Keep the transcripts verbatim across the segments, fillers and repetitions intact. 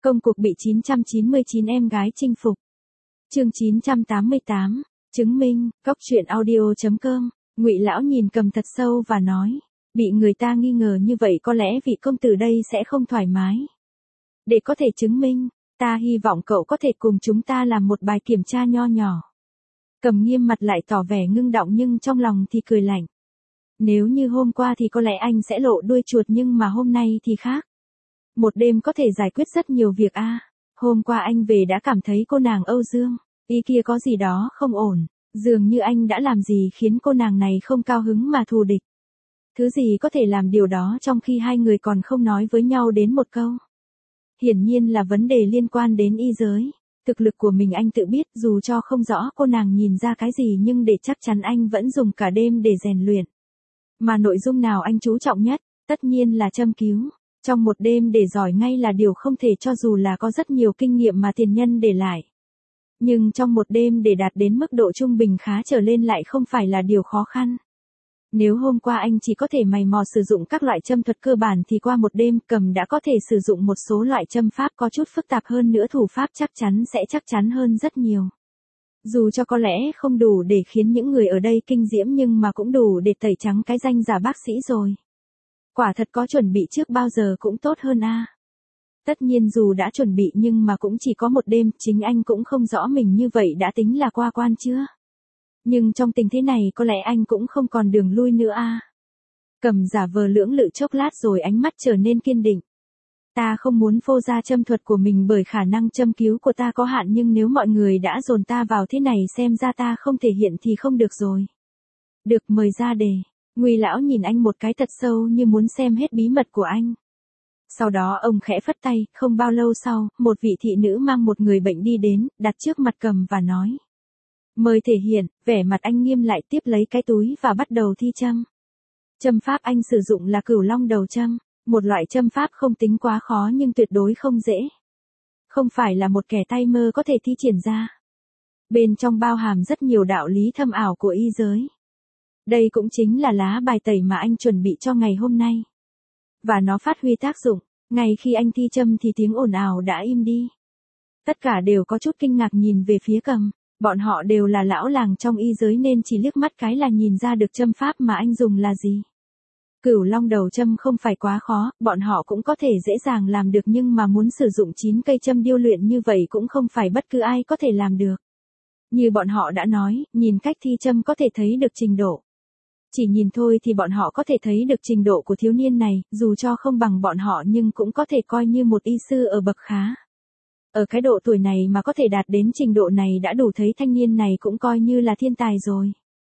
Công cuộc bị chín trăm chín mươi chín em gái chinh phục. Chương chín trăm tám mươi tám, chứng minh, Cóc truyện audio chấm com. Ngụy lão nhìn Cầm thật sâu và nói, bị người ta nghi ngờ như vậy có lẽ vị công tử đây sẽ không thoải mái. Để có thể chứng minh, ta hy vọng cậu có thể cùng chúng ta làm một bài kiểm tra nho nhỏ. Cầm nghiêm mặt lại tỏ vẻ ngưng động nhưng trong lòng thì cười lạnh. Nếu như hôm qua thì có lẽ anh sẽ lộ đuôi chuột nhưng mà hôm nay thì khác. Một đêm có thể giải quyết rất nhiều việc a. À. Hôm qua anh về đã cảm thấy cô nàng Âu Dương, ý kia có gì đó không ổn, dường như anh đã làm gì khiến cô nàng này không cao hứng mà thù địch. Thứ gì có thể làm điều đó trong khi hai người còn không nói với nhau đến một câu. Hiển nhiên là vấn đề liên quan đến y giới. Thực lực của mình anh tự biết, dù cho không rõ cô nàng nhìn ra cái gì nhưng để chắc chắn anh vẫn dùng cả đêm để rèn luyện. Mà nội dung nào anh chú trọng nhất, tất nhiên là châm cứu. Trong một đêm để giỏi ngay là điều không thể cho dù là có rất nhiều kinh nghiệm mà tiền nhân để lại. Nhưng trong một đêm để đạt đến mức độ trung bình khá trở lên lại không phải là điều khó khăn. Nếu hôm qua anh chỉ có thể mày mò sử dụng các loại châm thuật cơ bản thì qua một đêm Cầm đã có thể sử dụng một số loại châm pháp có chút phức tạp hơn nữa, thủ pháp chắc chắn sẽ chắc chắn hơn rất nhiều. Dù cho có lẽ không đủ để khiến những người ở đây kinh diễm nhưng mà cũng đủ để tẩy trắng cái danh giả bác sĩ rồi. Quả thật có chuẩn bị trước bao giờ cũng tốt hơn a. À. Tất nhiên dù đã chuẩn bị nhưng mà cũng chỉ có một đêm, chính anh cũng không rõ mình như vậy đã tính là qua quan chưa. Nhưng trong tình thế này có lẽ anh cũng không còn đường lui nữa a. À. Cầm giả vờ lưỡng lự chốc lát rồi ánh mắt trở nên kiên định. Ta không muốn phô ra châm thuật của mình bởi khả năng châm cứu của ta có hạn, nhưng nếu mọi người đã dồn ta vào thế này xem ra ta không thể hiện thì không được rồi. Được, mời ra đề. Ngụy lão nhìn anh một cái thật sâu như muốn xem hết bí mật của anh. Sau đó ông khẽ phất tay, không bao lâu sau, một vị thị nữ mang một người bệnh đi đến, đặt trước mặt Cầm và nói. Mời thể hiện, vẻ mặt anh nghiêm lại, tiếp lấy cái túi và bắt đầu thi châm. Châm pháp anh sử dụng là Cửu Long đầu châm, một loại châm pháp không tính quá khó nhưng tuyệt đối không dễ. Không phải là một kẻ tay mơ có thể thi triển ra. Bên trong bao hàm rất nhiều đạo lý thâm ảo của y giới. Đây cũng chính là lá bài tẩy mà anh chuẩn bị cho ngày hôm nay. Và nó phát huy tác dụng, ngay khi anh thi châm thì tiếng ồn ào đã im đi. Tất cả đều có chút kinh ngạc nhìn về phía Cầm, bọn họ đều là lão làng trong y giới nên chỉ liếc mắt cái là nhìn ra được châm pháp mà anh dùng là gì. Cửu Long đầu châm không phải quá khó, bọn họ cũng có thể dễ dàng làm được nhưng mà muốn sử dụng chín cây châm điêu luyện như vậy cũng không phải bất cứ ai có thể làm được. Như bọn họ đã nói, nhìn cách thi châm có thể thấy được trình độ. Chỉ nhìn thôi thì bọn họ có thể thấy được trình độ của thiếu niên này, dù cho không bằng bọn họ nhưng cũng có thể coi như một y sư ở bậc khá. Ở cái độ tuổi này mà có thể đạt đến trình độ này đã đủ thấy thanh niên này cũng coi như là thiên tài rồi.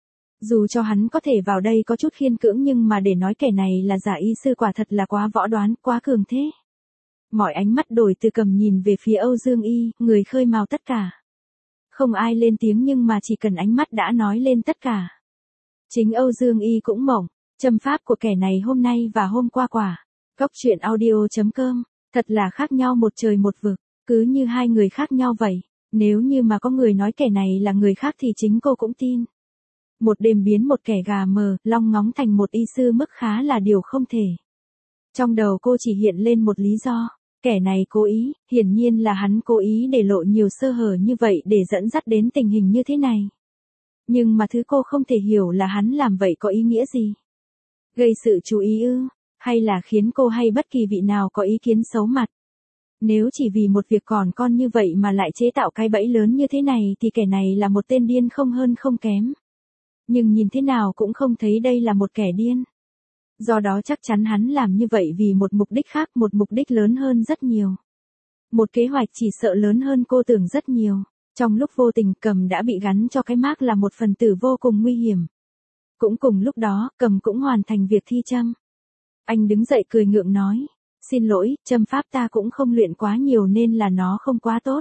Dù cho hắn có thể vào đây có chút khiên cưỡng nhưng mà để nói kẻ này là giả y sư quả thật là quá võ đoán, quá cường thế. Mọi ánh mắt đổi từ Cầm nhìn về phía Âu Dương Y, người khơi mào tất cả. Không ai lên tiếng nhưng mà chỉ cần ánh mắt đã nói lên tất cả. Chính Âu Dương Y cũng mộng, châm pháp của kẻ này hôm nay và hôm qua quả. Cóc truyện audio chấm com, thật là khác nhau một trời một vực, cứ như hai người khác nhau vậy. Nếu như mà có người nói kẻ này là người khác thì chính cô cũng tin. Một đêm biến một kẻ gà mờ, long ngóng thành một y sư mức khá là điều không thể. Trong đầu cô chỉ hiện lên một lý do, kẻ này cố ý, hiển nhiên là hắn cố ý để lộ nhiều sơ hở như vậy để dẫn dắt đến tình hình như thế này. Nhưng mà thứ cô không thể hiểu là hắn làm vậy có ý nghĩa gì? Gây sự chú ý ư, hay là khiến cô hay bất kỳ vị nào có ý kiến xấu mặt? Nếu chỉ vì một việc còn con như vậy mà lại chế tạo cái bẫy lớn như thế này thì kẻ này là một tên điên không hơn không kém. Nhưng nhìn thế nào cũng không thấy đây là một kẻ điên. Do đó chắc chắn hắn làm như vậy vì một mục đích khác, một mục đích lớn hơn rất nhiều. Một kế hoạch chỉ sợ lớn hơn cô tưởng rất nhiều. Trong lúc vô tình Cầm đã bị gắn cho cái mác là một phần tử vô cùng nguy hiểm. Cũng cùng lúc đó, Cầm cũng hoàn thành việc thi châm. Anh đứng dậy cười ngượng nói, xin lỗi, châm pháp ta cũng không luyện quá nhiều nên là nó không quá tốt.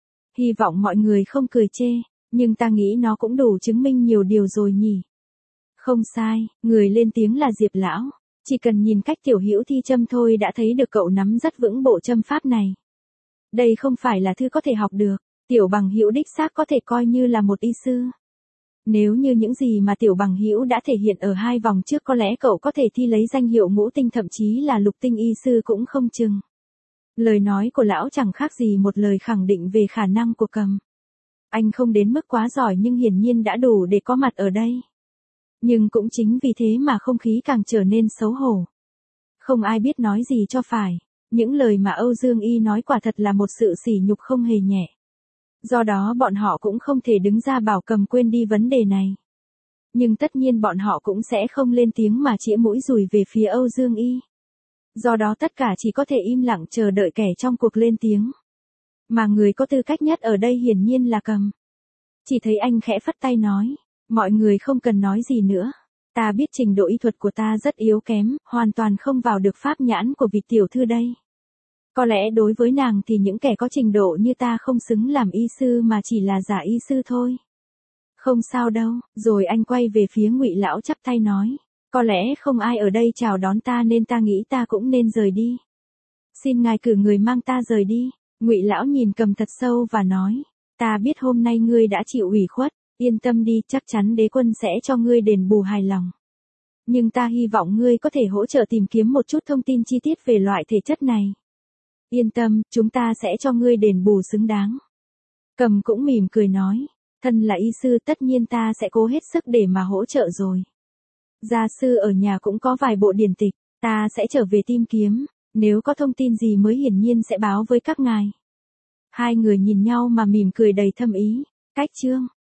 Hy vọng mọi người không cười chê, nhưng ta nghĩ nó cũng đủ chứng minh nhiều điều rồi nhỉ. Không sai, người lên tiếng là Diệp lão, chỉ cần nhìn cách Tiểu Hữu thi châm thôi đã thấy được cậu nắm rất vững bộ châm pháp này. Đây không phải là thứ có thể học được. Tiểu Bằng Hữu đích xác có thể coi như là một y sư. Nếu như những gì mà Tiểu Bằng Hữu đã thể hiện ở hai vòng trước có lẽ cậu có thể thi lấy danh hiệu ngũ tinh thậm chí là lục tinh y sư cũng không chừng. Lời nói của lão chẳng khác gì một lời khẳng định về khả năng của Cầm. Anh không đến mức quá giỏi nhưng hiển nhiên đã đủ để có mặt ở đây. Nhưng cũng chính vì thế mà không khí càng trở nên xấu hổ. Không ai biết nói gì cho phải. Những lời mà Âu Dương Y nói quả thật là một sự sỉ nhục không hề nhẹ. Do đó bọn họ cũng không thể đứng ra bảo Cầm quên đi vấn đề này. Nhưng tất nhiên bọn họ cũng sẽ không lên tiếng mà chĩa mũi dùi về phía Âu Dương Y. Do đó tất cả chỉ có thể im lặng chờ đợi kẻ trong cuộc lên tiếng. Mà người có tư cách nhất ở đây hiển nhiên là Cầm. Chỉ thấy anh khẽ phất tay nói, mọi người không cần nói gì nữa. Ta biết trình độ y thuật của ta rất yếu kém, hoàn toàn không vào được pháp nhãn của vị tiểu thư đây. Có lẽ đối với nàng thì những kẻ có trình độ như ta không xứng làm y sư mà chỉ là giả y sư thôi. Không sao đâu, rồi anh quay về phía Ngụy lão chắp tay nói, có lẽ không ai ở đây chào đón ta nên ta nghĩ ta cũng nên rời đi. Xin ngài cử người mang ta rời đi. Ngụy lão nhìn Cầm thật sâu và nói, ta biết hôm nay ngươi đã chịu ủy khuất, yên tâm đi, chắc chắn đế quân sẽ cho ngươi đền bù hài lòng. Nhưng ta hy vọng ngươi có thể hỗ trợ tìm kiếm một chút thông tin chi tiết về loại thể chất này. Yên tâm, chúng ta sẽ cho ngươi đền bù xứng đáng. Cầm cũng mỉm cười nói, thân là y sư tất nhiên ta sẽ cố hết sức để mà hỗ trợ rồi. Gia sư ở nhà cũng có vài bộ điển tịch, ta sẽ trở về tìm kiếm, nếu có thông tin gì mới hiển nhiên sẽ báo với các ngài. Hai người nhìn nhau mà mỉm cười đầy thâm ý. Cách chương